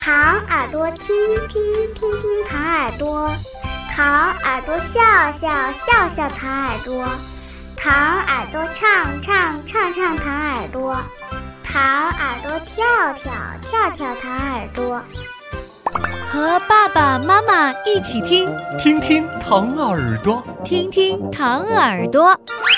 糖耳朵听听听听糖耳朵，糖耳朵笑笑笑笑糖耳朵，糖耳朵唱唱唱唱糖耳朵，糖耳朵跳跳跳跳糖耳朵。 和爸爸妈妈一起听， 听听糖耳朵， 听听糖耳朵。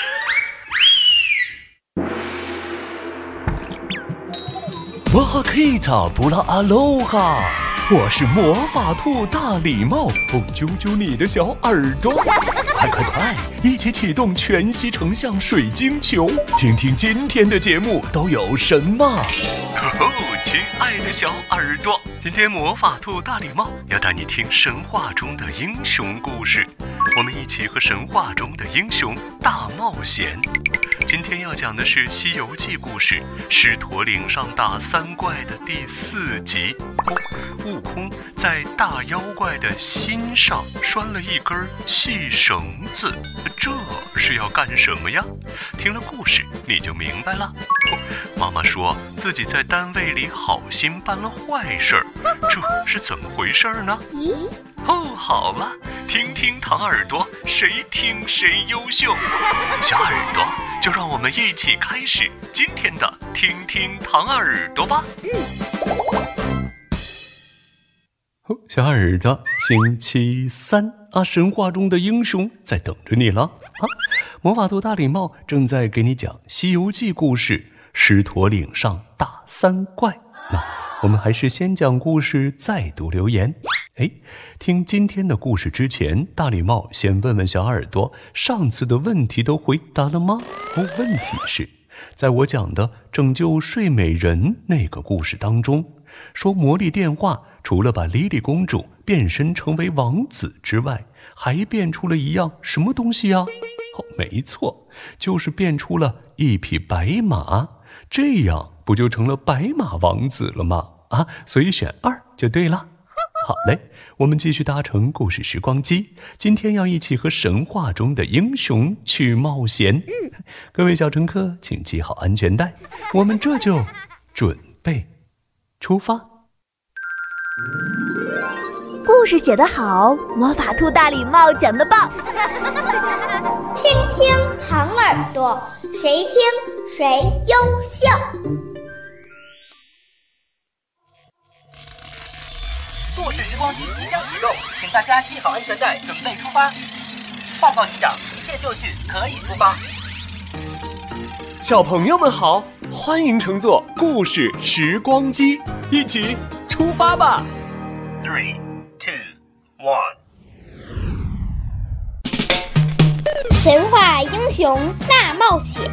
哇哈 Kita 布拉阿罗哈，我是魔法兔大礼帽，揪揪你的小耳朵，快快快，一起启动全息成像水晶球，听听今天的节目都有什么。亲爱的小耳朵，今天魔法兔大礼帽要带你听神话中的英雄故事，我们一起和神话中的英雄大冒险。今天要讲的是《西游记》故事狮驼岭上打三怪的第4集。悟空在大妖怪的心上拴了一根细绳子，这是要干什么呀？听了故事你就明白了。妈妈说自己在单位里好心办了坏事儿，这是怎么回事呢？好了，听听糖耳朵，谁听谁优秀。小耳朵，就让我们一起开始今天的听听糖耳朵吧。小耳朵，星期3啊，神话中的英雄在等着你了啊！魔法兔大礼帽正在给你讲《西游记》故事，狮驼岭上打三怪。那我们还是先讲故事，再读留言。听今天的故事之前，大礼帽先问问小耳朵，上次的问题都回答了吗？问题是，在我讲的拯救睡美人那个故事当中，说魔力电话除了把莉莉公主变身成为王子之外，还变出了一样什么东西啊？没错，就是变出了一匹白马，这样不就成了白马王子了吗？所以选2就对了。好嘞，我们继续搭乘故事时光机，今天要一起和神话中的英雄去冒险。各位小乘客请系好安全带，我们这就准备出发。 故事写得好，魔法兔大礼帽讲得棒。 听听糖耳朵，谁听谁优秀。 故事时光机即将启动，请大家系好安全带，准备出发。报告机长，一切就绪，可以出发。 小朋友们好，欢迎乘坐故事时光机，一起出发吧。 3、2、1。 神话英雄大冒险。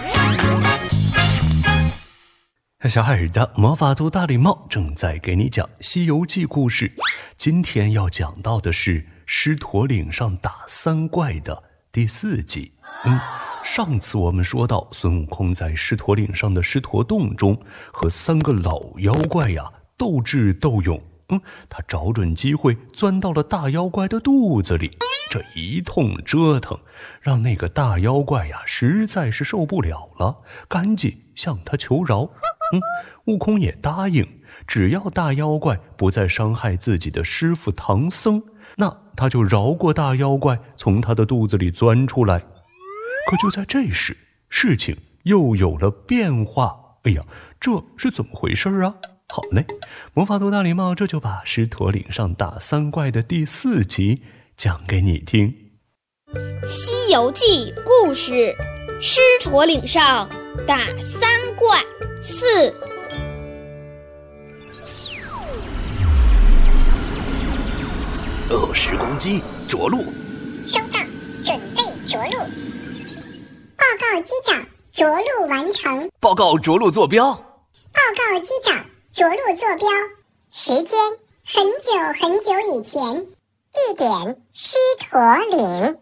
小耳朵，魔法兔大礼帽正在给你讲《西游记》故事，今天要讲到的是狮驼岭上打三怪的第4集。上次我们说到，孙悟空在狮驼岭上的狮驼洞中和3个老妖怪斗智斗勇，他找准机会钻到了大妖怪的肚子里，这一通折腾让那个大妖怪实在是受不了了，赶紧向他求饶。悟空也答应，只要大妖怪不再伤害自己的师父唐僧，那他就饶过大妖怪从他的肚子里钻出来。可就在这时，事情又有了变化。这是怎么回事啊？好嘞，魔法兔大礼帽这就把狮驼岭上打三怪的第4集讲给你听。 西游记故事，狮驼岭上打三怪4。 时光机着陆。 收到，准备着陆。报告机长，着陆完成。 报告着陆坐标。 报告机长，着陆坐标。时间很久很久以前，地点狮驼岭。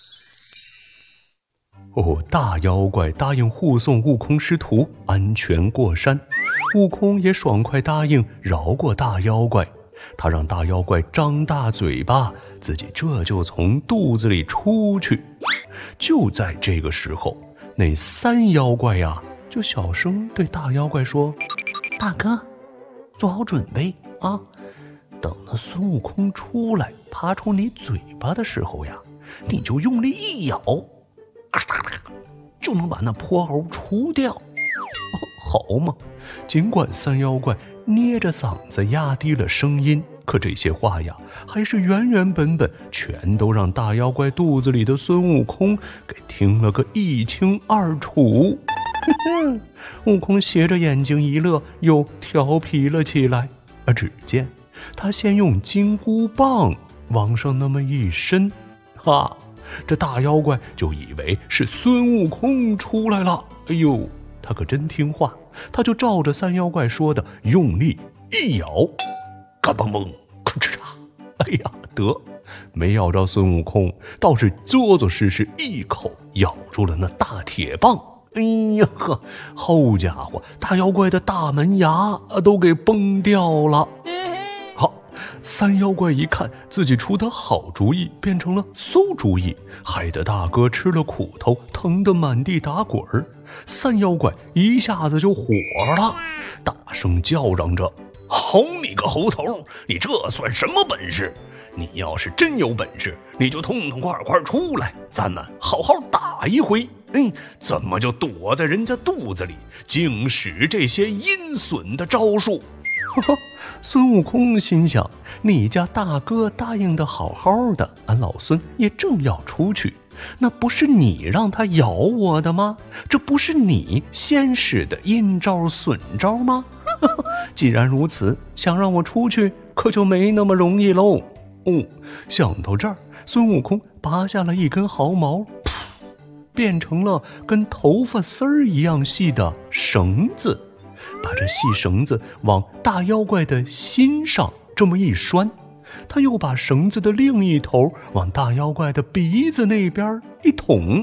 大妖怪答应护送悟空师徒安全过山，悟空也爽快答应饶过大妖怪。他让大妖怪张大嘴巴，自己这就从肚子里出去。就在这个时候，那3妖怪就小声对大妖怪说：大哥，做好准备， 啊。等那孙悟空出来爬出你嘴巴的时候呀，你就用力一咬，就能把那泼猴除掉。好嘛，尽管三妖怪捏着嗓子压低了声音，可这些话呀，还是原原本本全都让大妖怪肚子里的孙悟空给听了个一清二楚。悟空斜着眼睛一乐，又调皮了起来。只见他先用金箍棒往上那么一伸，这大妖怪就以为是孙悟空出来了。哎呦，他可真听话，他就照着三妖怪说的用力一咬，嘎嘣嘣，吭哧嚓，哎呀，得没咬着孙悟空，倒是作作实实一口咬住了那大铁棒。哎呀呵，好家伙，大妖怪的大门牙都给崩掉了。好，三妖怪一看自己出的好主意变成了馊主意，害得大哥吃了苦头，疼得满地打滚儿。三妖怪一下子就火了，大声叫嚷着：好你个猴头，你这算什么本事？你要是真有本事，你就痛痛快快出来，咱们好好打一回。怎么就躲在人家肚子里，净使这些阴损的招数？孙悟空心想，你家大哥答应的好好的，俺老孙也正要出去，那不是你让他咬我的吗？这不是你先使的阴招损招吗？既然如此，想让我出去可就没那么容易喽。想到这儿，孙悟空拔下了一根毫毛，变成了跟头发丝儿一样细的绳子，把这细绳子往大妖怪的心上这么一拴，他又把绳子的另一头往大妖怪的鼻子那边一捅。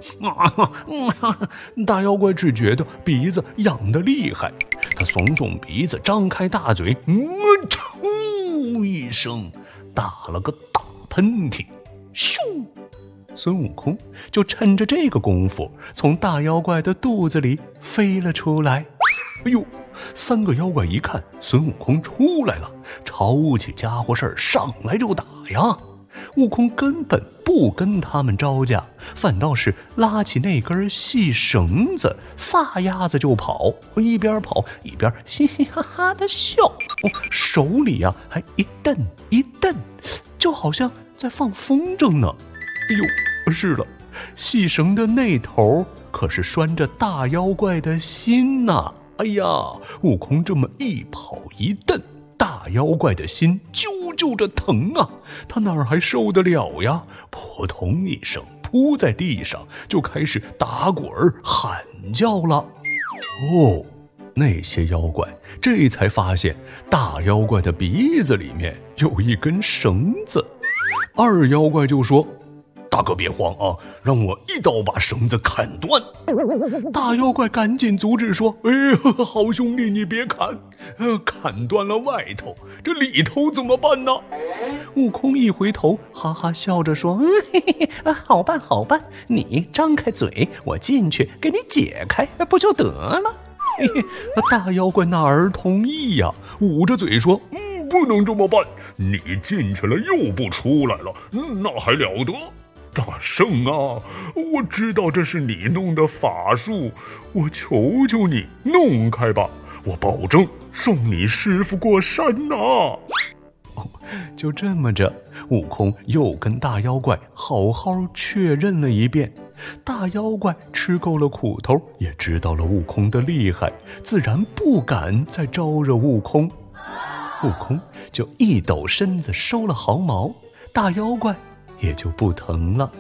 大妖怪只觉得鼻子痒得厉害，他耸耸鼻子，张开大嘴，噗一声打了个大喷嚏，咻！孙悟空就趁着这个功夫从大妖怪的肚子里飞了出来。哎呦，三个妖怪一看孙悟空出来了，抄起家伙事儿上来就打呀。悟空根本不跟他们招架，反倒是拉起那根细绳子，撒丫子就跑，一边跑一边嘻嘻哈哈的笑，手里还一蹬一蹬，就好像在放风筝呢。哎呦，是了，细绳的那头可是拴着大妖怪的心呐。哎呀，悟空这么一跑一蹬，大妖怪的心啾啾着疼啊，他哪儿还受得了呀？扑通一声扑在地上，就开始打滚喊叫了。那些妖怪这才发现大妖怪的鼻子里面有一根绳子。二妖怪就说：大哥别慌啊，让我一刀把绳子砍断。大妖怪赶紧阻止说：好兄弟你别砍，砍断了外头，这里头怎么办呢？悟空一回头哈哈笑着说：好办好办，你张开嘴，我进去给你解开不就得了？大妖怪哪儿同意呀，捂着嘴说：不能这么办，你进去了又不出来了，那还了得？大圣啊，我知道这是你弄的法术，我求求你弄开吧，我保证送你师傅过山呐。就这么着，悟空又跟大妖怪好好确认了一遍。大妖怪吃够了苦头，也知道了悟空的厉害，自然不敢再招惹悟空。悟空就一抖身子收了毫毛，大妖怪也就不疼了。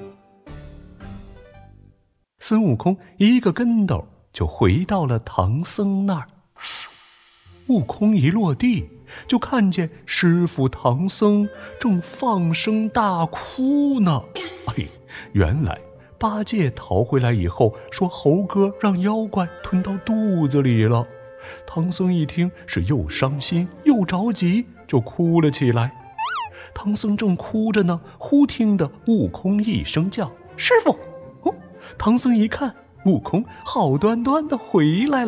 孙悟空一个跟斗就回到了唐僧那儿。悟空一落地，就看见师傅唐僧正放声大哭呢。原来八戒逃回来以后说猴哥让妖怪吞到肚子里了。唐僧一听是又伤心又着急，就哭了起来。唐僧正哭着呢，忽听得悟空一声叫：师傅！唐僧一看，悟空好端端的回来了。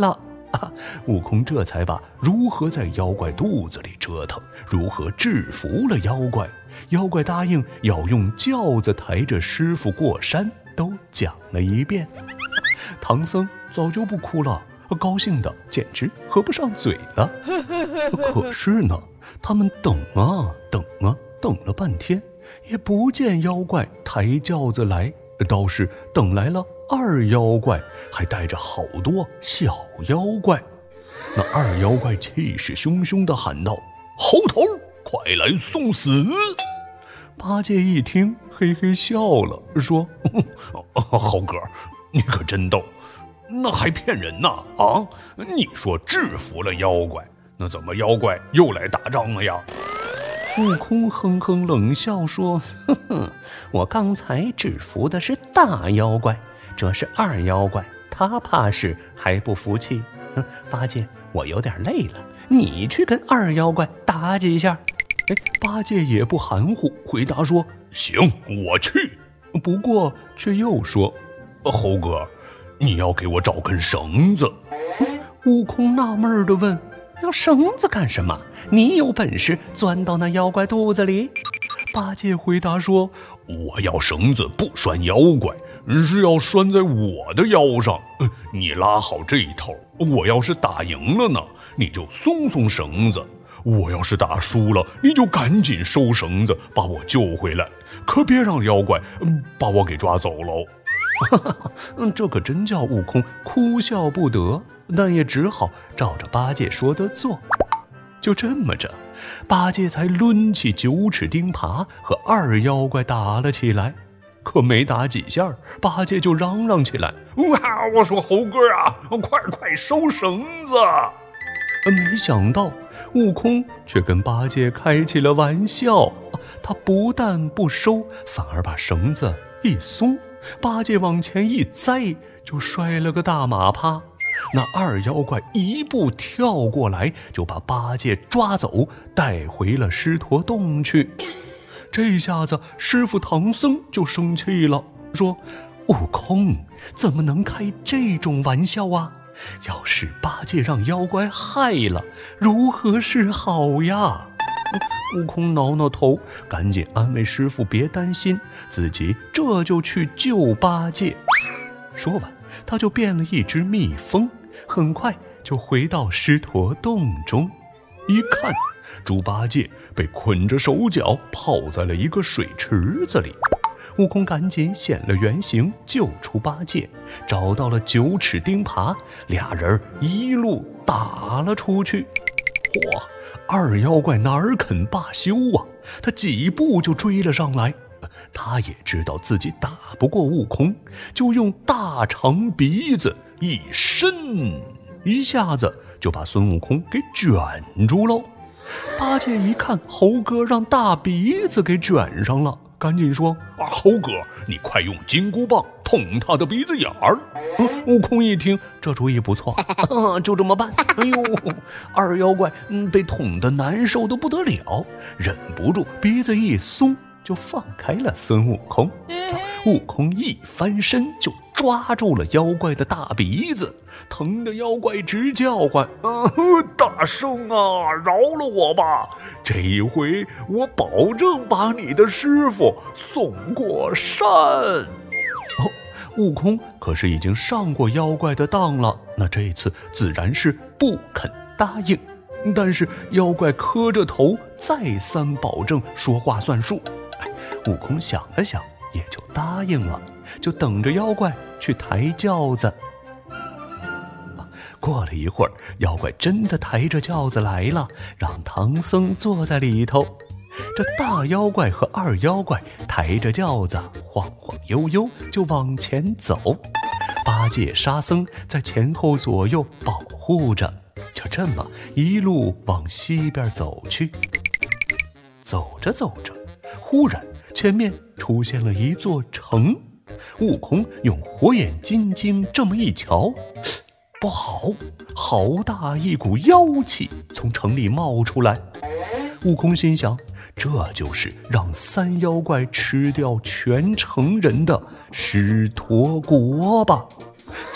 悟空这才把如何在妖怪肚子里折腾，如何制服了妖怪，妖怪答应要用轿子抬着师傅过山，都讲了一遍。唐僧早就不哭了，高兴的简直合不上嘴了。可是呢，他们等了半天，也不见妖怪抬轿子来，倒是等来了二妖怪，还带着好多小妖怪。那二妖怪气势汹汹地喊道：“猴头，快来送死！”八戒一听，嘿嘿笑了，说：“猴哥，你可真逗，那还骗人呢！啊，你说制服了妖怪，那怎么妖怪又来打仗了呀？”悟空哼哼冷笑说：“我刚才制服的是大妖怪，这是二妖怪，他怕是还不服气。八戒，我有点累了，你去跟二妖怪打几下。”八戒也不含糊，回答说：“行，我去。”不过却又说：“猴哥，你要给我找根绳子。”悟空纳闷地问：“要绳子干什么？你有本事钻到那妖怪肚子里？”八戒回答说：“我要绳子不拴妖怪，是要拴在我的腰上。你拉好这一头，我要是打赢了呢，你就松松绳子；我要是打输了，你就赶紧收绳子，把我救回来，可别让妖怪把我给抓走喽。”这可真叫悟空哭笑不得，但也只好照着八戒说的做。就这么着，八戒才抡起9齿钉耙和二妖怪打了起来。可没打几下，八戒就嚷嚷起来：“我说猴哥啊，快收绳子！”没想到悟空却跟八戒开起了玩笑，他不但不收，反而把绳子一松，八戒往前一栽，就摔了个大马趴。那二妖怪一步跳过来，就把八戒抓走，带回了狮驼洞去。这下子师傅唐僧就生气了，说：“悟空，怎么能开这种玩笑啊？要是八戒让妖怪害了，如何是好呀？”悟空挠挠头，赶紧安慰师傅别担心，自己这就去救八戒。说完，他就变了一只蜜蜂，很快就回到狮驼洞中。一看，猪八戒被捆着手脚泡在了一个水池子里。悟空赶紧显了原形，救出八戒，找到了9齿钉耙，俩人一路打了出去。嚯，二妖怪哪儿肯罢休啊，他几步就追了上来。他也知道自己打不过悟空，就用大长鼻子一伸，一下子就把孙悟空给卷住喽。八戒一看猴哥让大鼻子给卷上了，赶紧说：“猴哥，你快用金箍棒捅他的鼻子眼儿。”悟空一听这主意不错，就这么办。哎呦，二妖怪被捅得难受得不得了，忍不住鼻子一松，就放开了孙悟空。悟空一翻身就抓住了妖怪的大鼻子，疼得妖怪直叫唤：“大圣啊，饶了我吧！这一回我保证把你的师傅送过山。”悟空可是已经上过妖怪的当了，那这次自然是不肯答应。但是妖怪磕着头，再三保证说话算数。悟空想了想，也就答应了，就等着妖怪去抬轿子。过了一会儿，妖怪真的抬着轿子来了，让唐僧坐在里头。这大妖怪和二妖怪抬着轿子晃晃悠悠就往前走，八戒、沙僧在前后左右保护着，就这么一路往西边走去。走着走着，忽然前面出现了一座城。悟空用火眼金睛这么一瞧，不好，好大一股妖气从城里冒出来。悟空心想，这就是让三妖怪吃掉全城人的狮驼国吧。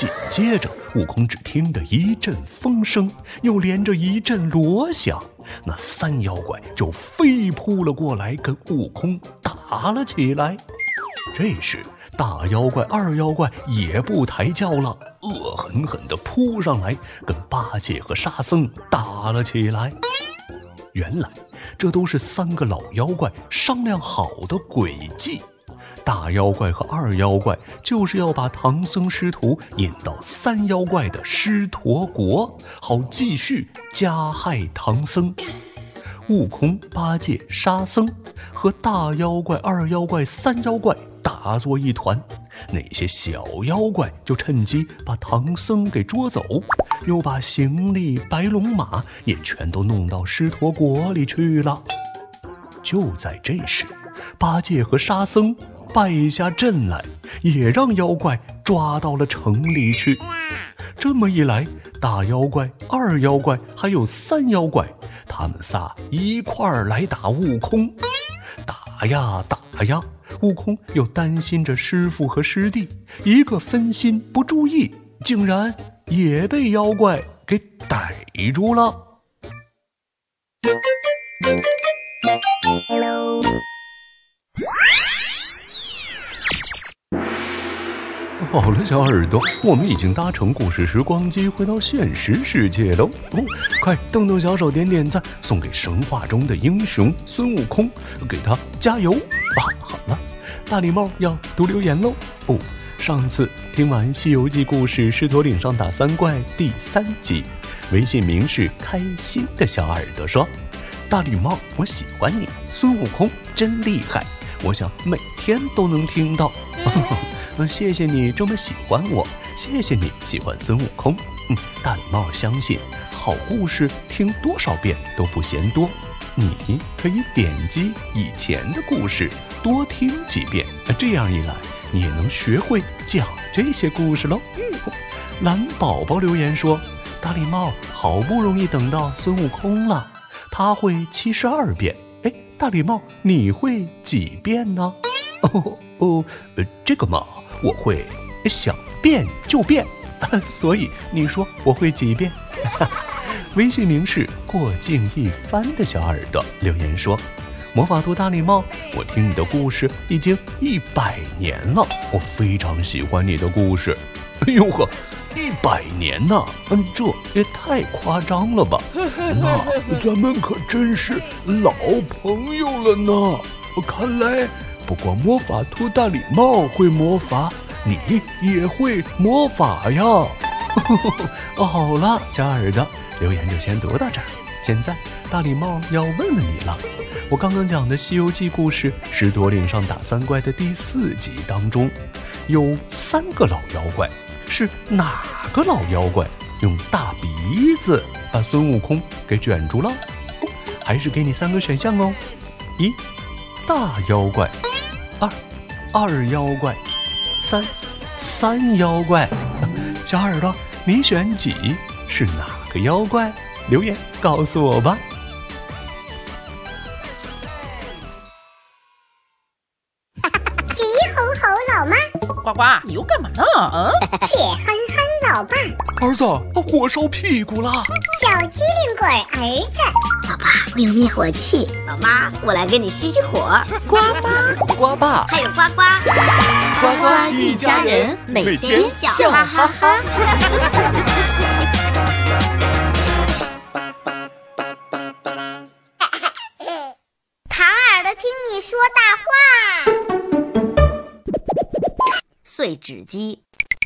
紧接着，悟空只听得一阵风声，又连着一阵锣响，那3妖怪就飞扑了过来，跟悟空打了起来。这时，大妖怪、二妖怪也不抬轿了，恶狠狠地扑上来，跟八戒和沙僧打了起来。原来，这都是3个老妖怪商量好的诡计。大妖怪和二妖怪就是要把唐僧师徒引到3妖怪的狮驼国，好继续加害唐僧。悟空、八戒、沙僧和大妖怪、二妖怪、3妖怪打作一团，那些小妖怪就趁机把唐僧给捉走，又把行李、白龙马也全都弄到狮驼国里去了。就在这时，八戒和沙僧败下阵来，也让妖怪抓到了城里去。这么一来，大妖怪、二妖怪还有3妖怪，他们仨一块儿来打悟空。打呀打呀，悟空又担心着师父和师弟，一个分心不注意，竟然也被妖怪给逮住了。好了，小耳朵，我们已经搭乘故事时光机回到现实世界喽！快动动小手，点点赞，送给神话中的英雄孙悟空，给他加油！好了，大礼帽要读留言喽！上次听完《西游记》故事狮驼岭上打3怪第3集，微信名是开心的小耳朵说：“大礼帽，我喜欢你，孙悟空真厉害，我想每天都能听到。”谢谢你这么喜欢我，谢谢你喜欢孙悟空。大礼帽相信好故事听多少遍都不嫌多，你可以点击以前的故事多听几遍，这样一来你也能学会讲这些故事喽。蓝宝宝留言说：大礼帽好不容易等到孙悟空了，他会72遍。大礼帽你会几遍呢？这个嘛，我会想变就变，所以你说我会几遍？微信名是过境一番的小耳朵留言说：魔法兔大礼帽，我听你的故事已经100年了，我非常喜欢你的故事。哎呦呵，100年呐，这也太夸张了吧？那咱们可真是老朋友了呢。看来不光魔法兔大礼帽会魔法，你也会魔法呀。好了，小耳朵，留言就先读到这儿。现在大礼帽要问问你了，我刚刚讲的《西游记》故事狮驼岭上打3怪的第4集当中，有3个老妖怪，是哪个老妖怪用大鼻子把孙悟空给卷住了？还是给你3个选项哦。1. 大妖怪，二妖怪，3妖怪。小耳朵，你选几？是哪个妖怪？留言告诉我吧。 急吼吼老妈， 呱呱，你又干嘛呢？ 铁憨憨老爸， 儿子，火烧屁股了。 小机灵鬼儿子， 老爸，我有灭火器。老妈，我来给你熄熄火。 呱妈， 呱爸， 还有呱呱， 呱呱一家人，每天笑哈哈哈。 唐耳朵听你说大话。 碎纸机。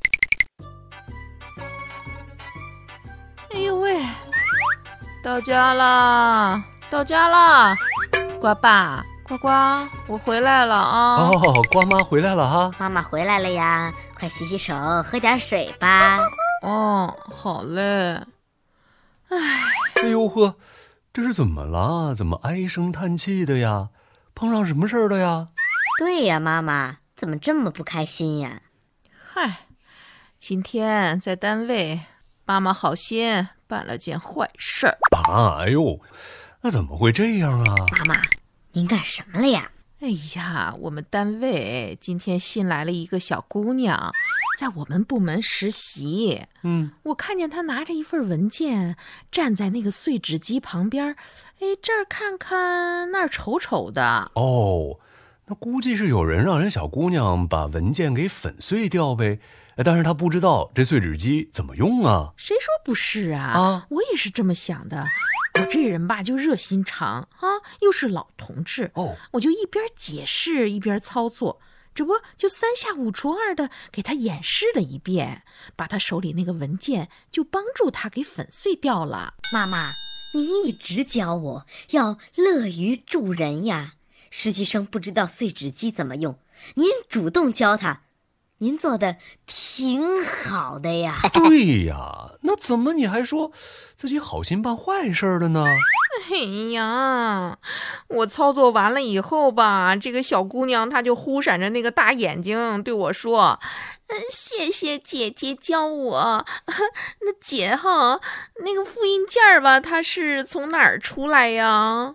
哎呦喂，到家啦！到家啦！呱爸，呱呱，我回来了啊！ 呱妈回来了哈！ 妈妈回来了呀，快洗洗手，喝点水吧。 好嘞。 哎呦呵，这是怎么了？怎么唉声叹气的呀？碰上什么事儿了呀？ 对呀，妈妈，怎么这么不开心呀？ 今天在单位，妈妈好心办了件坏事儿。 哎呦，那怎么会这样啊？ 妈妈，您干什么了呀？ 哎呀，我们单位今天新来了一个小姑娘， 在我们部门实习。我看见他拿着一份文件，站在那个碎纸机旁边，这儿看看，那儿瞅瞅的。 哦，那估计是有人让人小姑娘把文件给粉碎掉呗。但是他不知道这碎纸机怎么用啊。 谁说不是啊？我也是这么想的。我这人吧就热心肠啊，又是老同志，我就一边解释一边操作，这不就3下5除2的给他演示了一遍，把他手里那个文件就帮助他给粉碎掉了。 妈妈，你一直教我要乐于助人呀。实习生不知道碎纸机怎么用，您主动教他，您做的挺好的呀。 对呀，那怎么你还说自己好心办坏事的呢？ 哎呀，我操作完了以后吧，这个小姑娘她就忽闪着那个大眼睛对我说，谢谢姐姐教我。那姐哈，那个复印件吧，它是从哪儿出来呀？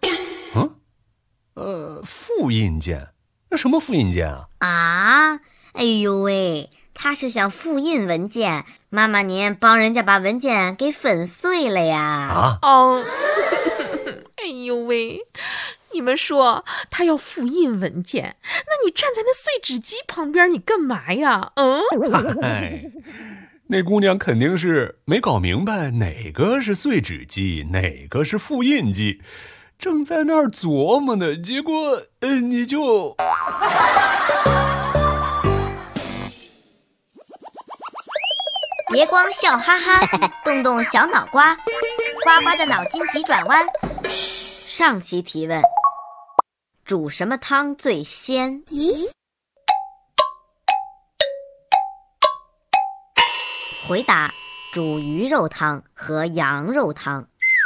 复印件？那什么复印件啊？ 哎呦喂，他是想复印文件，妈妈您帮人家把文件给粉碎了呀。 哎呦喂，你们说他要复印文件，那你站在那碎纸机旁边，你干嘛呀？ 那姑娘肯定是没搞明白哪个是碎纸机，哪个是复印机，正在那儿琢磨呢，结果你就别光笑哈哈，动动小脑瓜，呱呱的脑筋急转弯。上期提问：煮什么汤最鲜？回答：煮鱼肉汤和羊肉汤。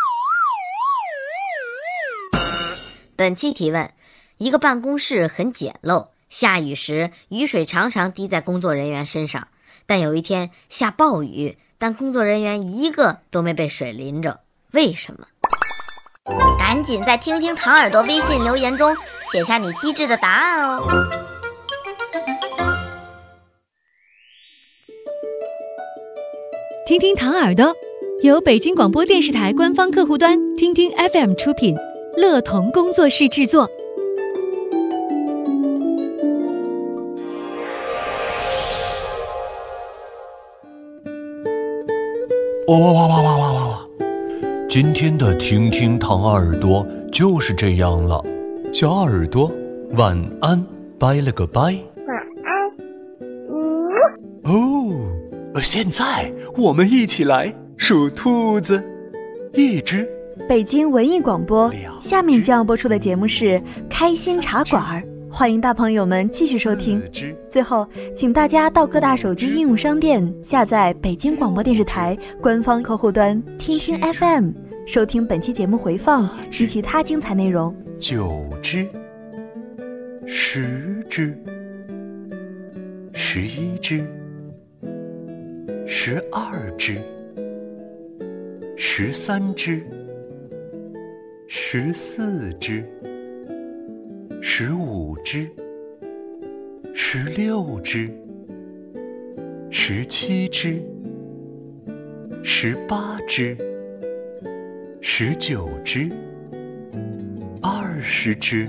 本期提问：一个办公室很简陋，下雨时雨水常常滴在工作人员身上，但有一天下暴雨，但工作人员一个都没被水淋着，为什么？赶紧在听听唐耳朵微信留言中写下你机智的答案哦。 听听唐耳朵由北京广播电视台官方客户端听听 FM 出品，乐童工作室制作。 哇！今天的听听唐耳朵就是这样了，小耳朵晚安，拜了个拜。 晚安。 现在我们一起来数兔子。1只。 北京文艺广播，下面将要播出的节目是开心茶馆，欢迎大朋友们继续收听。最后请大家到各大手机应用商店下载北京广播电视台官方客户端听听 FM， 收听本期节目回放及其他精彩内容。 9只。10只。11只。12只。13只。14只。15只。16只。17只。18只。19只。20只。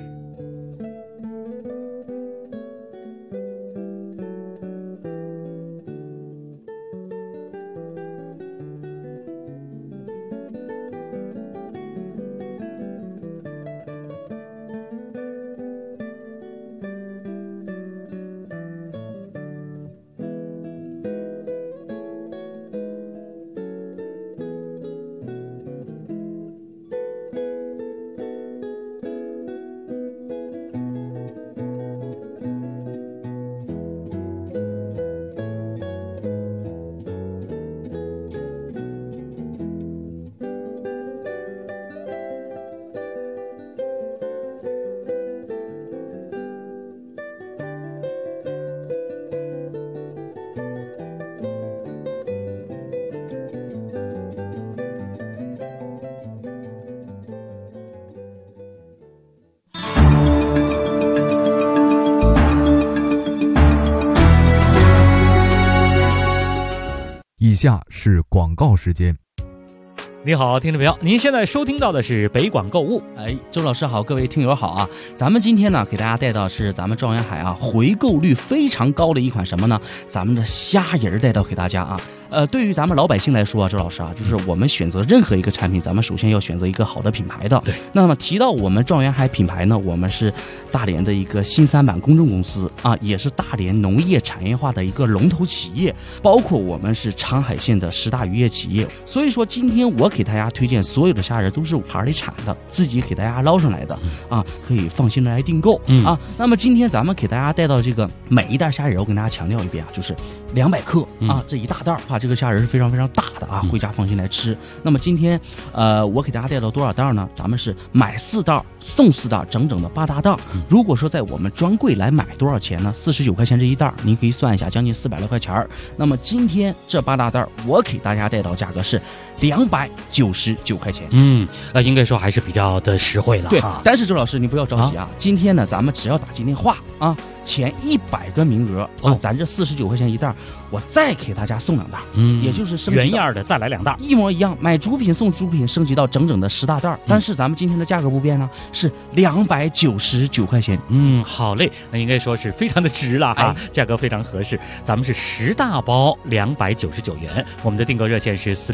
下是广告时间。 你好，听众朋友，您现在收听到的是北广购物。 周老师好，各位听友好啊！咱们今天呢，给大家带到是咱们状元海啊，回购率非常高的一款什么呢？咱们的虾仁带到给大家啊。对于咱们老百姓来说啊，周老师啊，就是我们选择任何一个产品，咱们首先要选择一个好的品牌的。 对。 那么提到我们状元海品牌呢，我们是大连的一个新三板公证公司啊，也是大连农业产业化的一个龙头企业，包括我们是长海县的10大渔业企业。所以说，今天我给大家推荐所有的虾仁都是海里产的，自己给大家捞上来的啊，可以放心的来订购啊。那么今天咱们给大家带到这个每一袋虾仁，我跟大家强调一遍啊，就是200克啊，这一大袋啊。这个虾仁是非常非常大的啊，回家放心来吃。那么今天，我给大家带到多少袋呢？咱们是买4袋送4袋，整整的8大袋。如果说在我们专柜来买多少钱呢？49块钱这一袋，您可以算一下，将近400来块钱。那么今天这8大袋，我给大家带到价格是299块钱。 应该说还是比较的实惠了。 对，但是周老师你不要着急啊，今天呢咱们只要打进电话啊，前100个名额啊，咱这49块钱一袋，我再给大家送2袋，也就是升级原样的再来2袋， 一模一样，买主品送主品，升级到整整的10大袋。但是咱们今天的价格不变呢，是299块钱。 好嘞，那应该说是非常的值了哈，价格非常合适。咱们是10大包299元，我们的订购热线是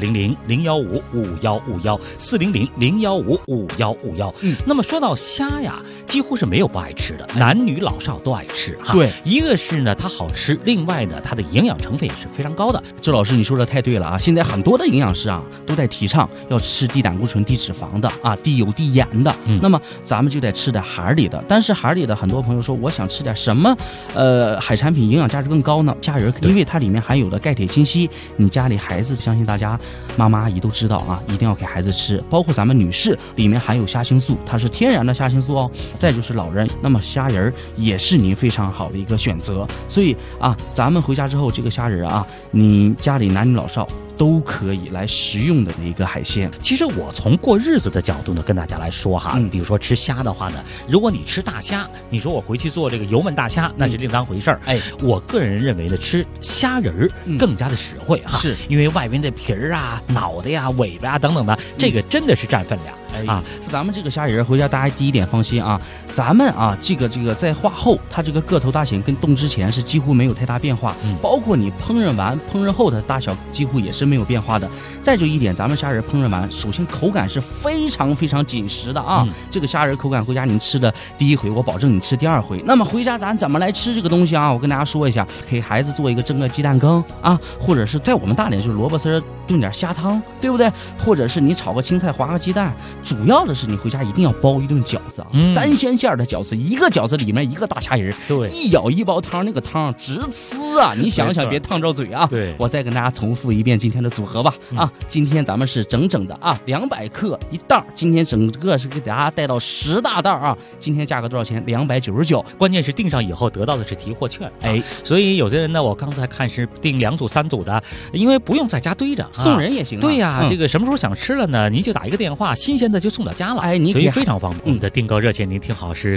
400-015-5151，400-015-5151。那么说到虾呀，几乎是没有不爱吃的，男女老少都爱吃哈。 对， 一个是呢它好吃，另外呢它的营养成分也是非常高的。 周老师你说的太对了啊！现在很多的营养师啊都在提倡要吃低胆固醇、低脂肪的啊，低油、低盐的。那么咱们就得吃点海里的。但是海里的很多朋友说，我想吃点什么海产品营养价值更高呢？虾仁，因为它里面含有的钙、铁、锌、硒，你家里孩子相信大家妈妈阿姨都知道啊，一定要给孩子吃。包括咱们女士，里面含有虾青素，它是天然的虾青素哦。再就是老人，那么虾仁也是您非常好的一个选择。所以啊，咱们回家之后这个虾仁啊，你家里男女老少都可以来食用的一个海鲜。 其实我从过日子的角度呢，跟大家来说哈，比如说吃虾的话呢，如果你吃大虾，你说我回去做这个油焖大虾，那是另当回事儿。我个人认为呢，吃虾仁更加的实惠哈，是因为外边的皮儿啊、脑袋呀、尾巴啊等等的，这个真的是占分量。 咱们这个虾仁回家大家第一点放心啊，咱们啊这个在化后，它这个个头大小跟冻之前是几乎没有太大变化，包括你烹饪完烹饪后的大小几乎也是没有变化的。再就一点，咱们虾仁烹饪完，首先口感是非常非常紧实的啊，这个虾仁口感回家你吃的第1回，我保证你吃第2回。那么回家咱怎么来吃这个东西啊？我跟大家说一下，给孩子做一个蒸个鸡蛋羹啊，或者是在我们大连就是萝卜丝炖点虾汤，对不对？或者是你炒个青菜划个鸡蛋。主要的是你回家一定要包一顿饺子啊，3鲜馅的饺子，一个饺子里面一个大虾仁， 对， 一舀一包汤，那个汤直呲啊！你想想别烫着嘴啊！ 对， 我再跟大家重复一遍今天的组合吧啊！今天咱们是整整的啊200克一袋，今天整个是给大家带到10大袋啊！今天价格多少钱？299， 关键是订上以后得到的是提货券，所以有的人呢，我刚才看是订2组3组的，因为不用在家堆着， 送人也行。 对呀，这个什么时候想吃了呢？您就打一个电话，新鲜的就送到家了， 你可以非常方便。我们的订购热线您听好是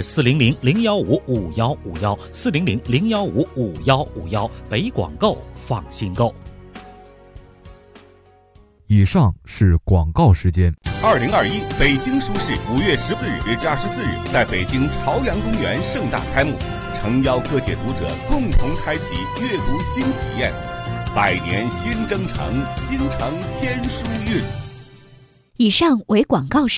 400-015-5151，400-015-5151，北广购放心购。 以上是广告时间。 2021北京书市5月14日至24日在北京朝阳公园盛大开幕，诚邀各界读者共同开启阅读新体验。百年新征程，京城天书韵。 以上为广告时